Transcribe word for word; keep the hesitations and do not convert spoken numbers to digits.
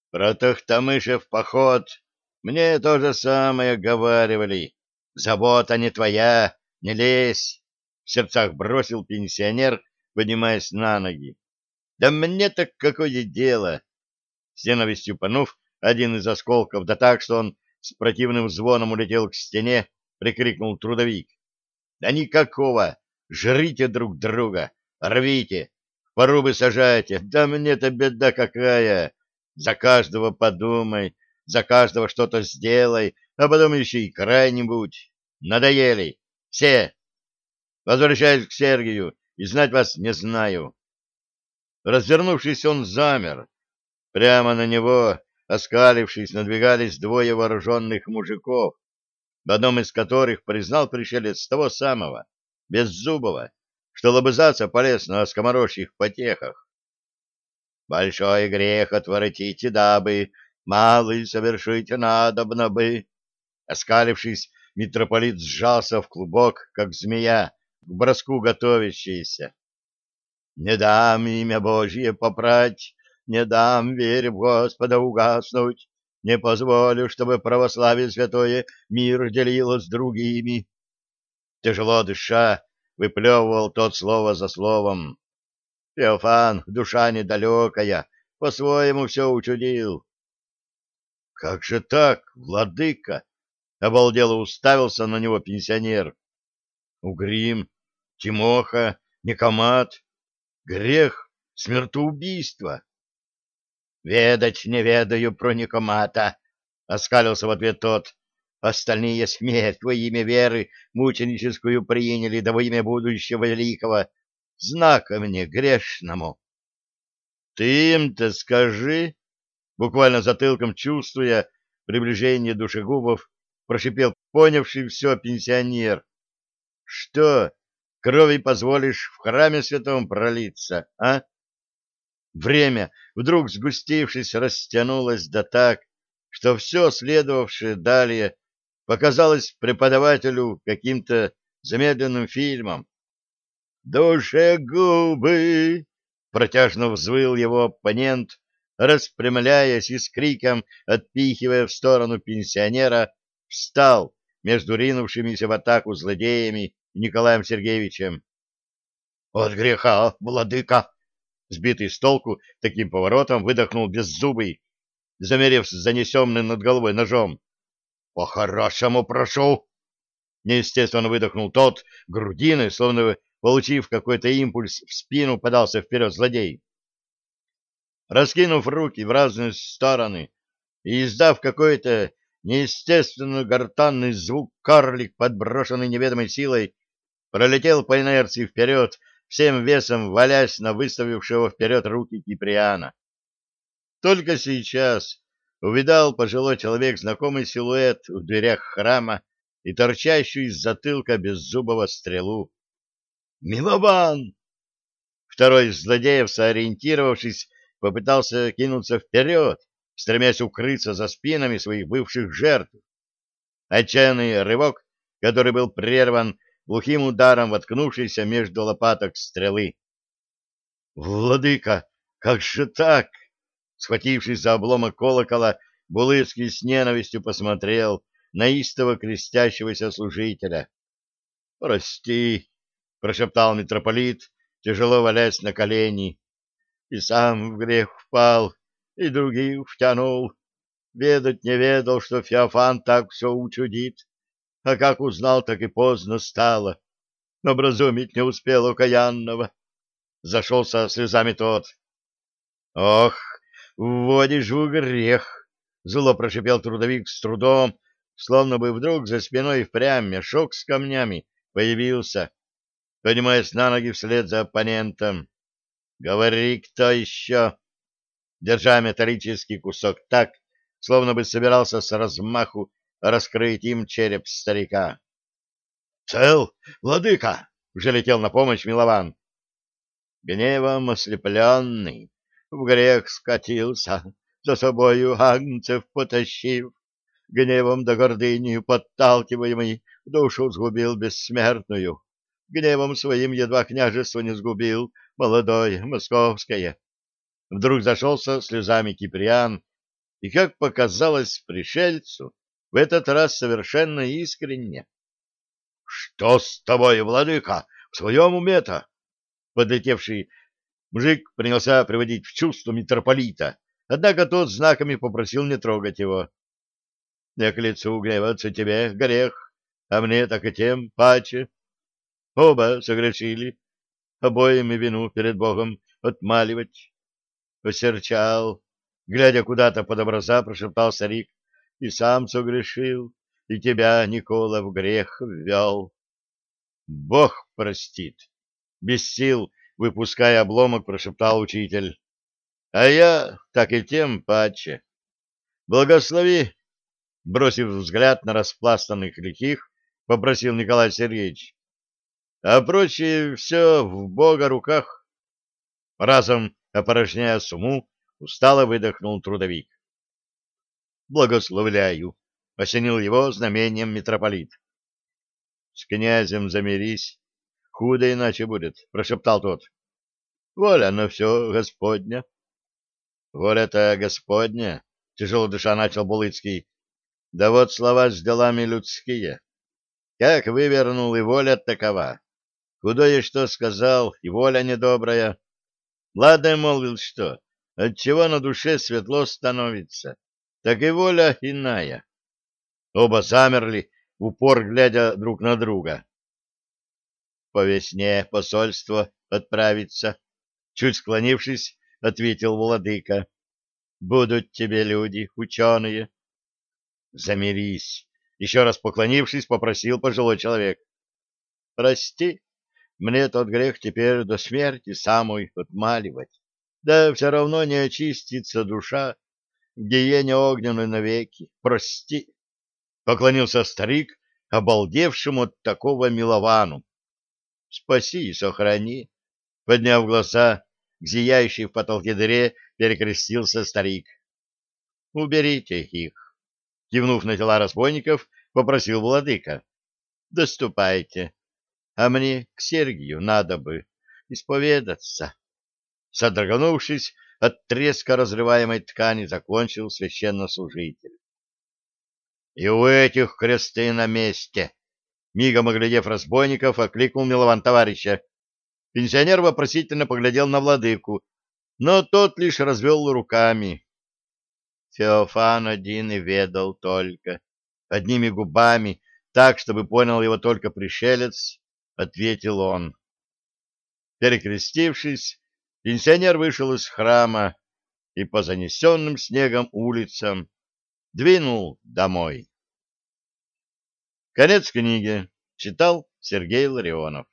Про Тохтамыша в поход мне то же самое говаривали. Забота не твоя, не лезь, — в сердцах бросил пенсионер, поднимаясь на ноги. Да мне-то какое дело? С ненавистью пнув один из осколков, да так, что он с противным звоном улетел к стене, прикрикнул трудовик. Да никакого! Жрите друг друга, рвите, в порубы сажайте, да мне-то беда какая! За каждого подумай, за каждого что-то сделай, а потом еще и крайне будь. Надоели. Все. Возвращаюсь к Сергию, и знать вас не знаю. Развернувшись, он замер. Прямо на него, оскалившись, надвигались двое вооруженных мужиков, в одном из которых признал пришелец того самого, Беззубого, что лобызаться полез на скоморожьих потехах. Большой грех отворотите, дабы малый совершить надобно бы. Оскалившись, митрополит сжался в клубок, как змея, к броску готовящаяся. Не дам имя Божье попрать, не дам, вере в Господа, угаснуть, не позволю, чтобы православие святое мир делило с другими. Тяжело дыша, выплевывал тот слово за словом. Феофан, душа недалекая, по-своему все учудил. — Как же так, владыка? — обалдело уставился на него пенсионер. — Угрим, Тимоха, Никомат, грех, смертоубийство. — Ведать не ведаю про Никомата, — оскалился в ответ тот. — Остальные смерть во имя веры мученическую приняли, да во имя будущего великого, знака мне грешному. — Ты им-то скажи, — буквально затылком чувствуя приближение душегубов, прошипел понявший все пенсионер. — Что, крови позволишь в храме святом пролиться, а? Время, вдруг сгустившись, растянулось да так, что все следовавшее далее показалось преподавателю каким-то замедленным фильмом. «Душегубы!» — протяжно взвыл его оппонент, распрямляясь и с криком, отпихивая в сторону пенсионера, встал между ринувшимися в атаку злодеями и Николаем Сергеевичем. «От греха, владыка!» Сбитый с толку таким поворотом выдохнул Беззубый, замерев с занесенным над головой ножом. «По-хорошему прошу!» Неестественно выдохнул тот, грудиной, словно получив какой-то импульс в спину, подался вперед злодей. Раскинув руки в разные стороны и издав какой-то неестественно гортанный звук, карлик, подброшенный неведомой силой, пролетел по инерции вперед, всем весом валясь на выставившего вперед руки Киприана. Только сейчас увидал пожилой человек знакомый силуэт в дверях храма и торчащую из затылка беззубого стрелу. «Милован!» Второй из злодеев, сориентировавшись, попытался кинуться вперед, стремясь укрыться за спинами своих бывших жертв. Отчаянный рывок, который был прерван глухим ударом, воткнувшейся между лопаток стрелы. «Владыка, как же так?» Схватившись за обломок колокола, Булыцкий с ненавистью посмотрел на истово крестящегося служителя. «Прости», — прошептал митрополит, тяжело валясь на колени, — «и сам в грех впал, и других втянул. Ведать не ведал, что Феофан так все учудит, а как узнал, так и поздно стало. Образумить не успел окаянного». Зашелся слезами тот. «Ох, вводишь в грех!» — зло прошипел трудовик с трудом, словно бы вдруг за спиной впрямь мешок с камнями появился, поднимаясь на ноги вслед за оппонентом. «Говори, кто еще?» Держа металлический кусок так, словно бы собирался с размаху раскрыть им череп старика. «Цел, владыка!» — уже летел на помощь Милован. Гневом ослепленный, в грех скатился, за собою агнцев потащив, гневом да гордынью подталкиваемый, душу сгубил бессмертную, гневом своим едва княжество не сгубил, молодое, московское. Вдруг зашелся слезами Киприан, и, как показалось пришельцу, в этот раз совершенно искренне. — Что с тобой, владыка, в своем уме-то? Подлетевший мужик принялся приводить в чувство митрополита, однако тот знаками попросил не трогать его. — Не к лицу гневаться тебе, грех, а мне так и тем паче. Оба согрешили, обоим и вину перед Богом отмаливать. Посерчал, глядя куда-то под образа, прошептал старик, и сам согрешил, и тебя, Никола, в грех ввел. Бог простит. Без сил, выпуская обломок, прошептал учитель. А я так и тем паче. Благослови, бросив взгляд на распластанных лихих, попросил Николай Сергеевич. А прочее все в Бога руках. Разом опорожняя сумму, устало выдохнул трудовик. Благословляю, осенил его знамением митрополит. С князем замирись, худо иначе будет, прошептал тот. Воля на все Господня. Воля-то Господня, тяжело дыша начал Булыцкий. Да вот слова с делами людские. Как вывернул, и воля такова. Худое что сказал, и воля недобрая. Ладно, молвил что, отчего на душе светло становится, так и воля иная. Оба замерли, в упор глядя друг на друга. По весне посольство отправится, чуть склонившись, ответил владыка. Будут тебе люди, ученые. Замирись, еще раз поклонившись, попросил пожилой человек. Прости, мне тот грех теперь до смерти самой отмаливать. Да все равно не очистится душа в гиене огненной навеки. Прости, поклонился старик, обалдевшему от такого миловану. Спаси и сохрани. Подняв глаза к зияющей в потолке дыре, перекрестился старик. Уберите их. Кивнув на тела разбойников, попросил владыка. Доступайте. А мне к Сергию надо бы исповедаться. Содрогнувшись от треска разрываемой ткани, закончил священнослужитель. И у этих кресты на месте. Мигом оглядев разбойников, окликнул Милован товарища. Пенсионер вопросительно поглядел на владыку, но тот лишь развел руками. Феофан один и ведал только. Одними губами, так, чтобы понял его только пришелец, ответил он. Перекрестившись, пенсионер вышел из храма и по занесенным снегом улицам двинул домой. Конец книги. Читал Сергей Ларионов.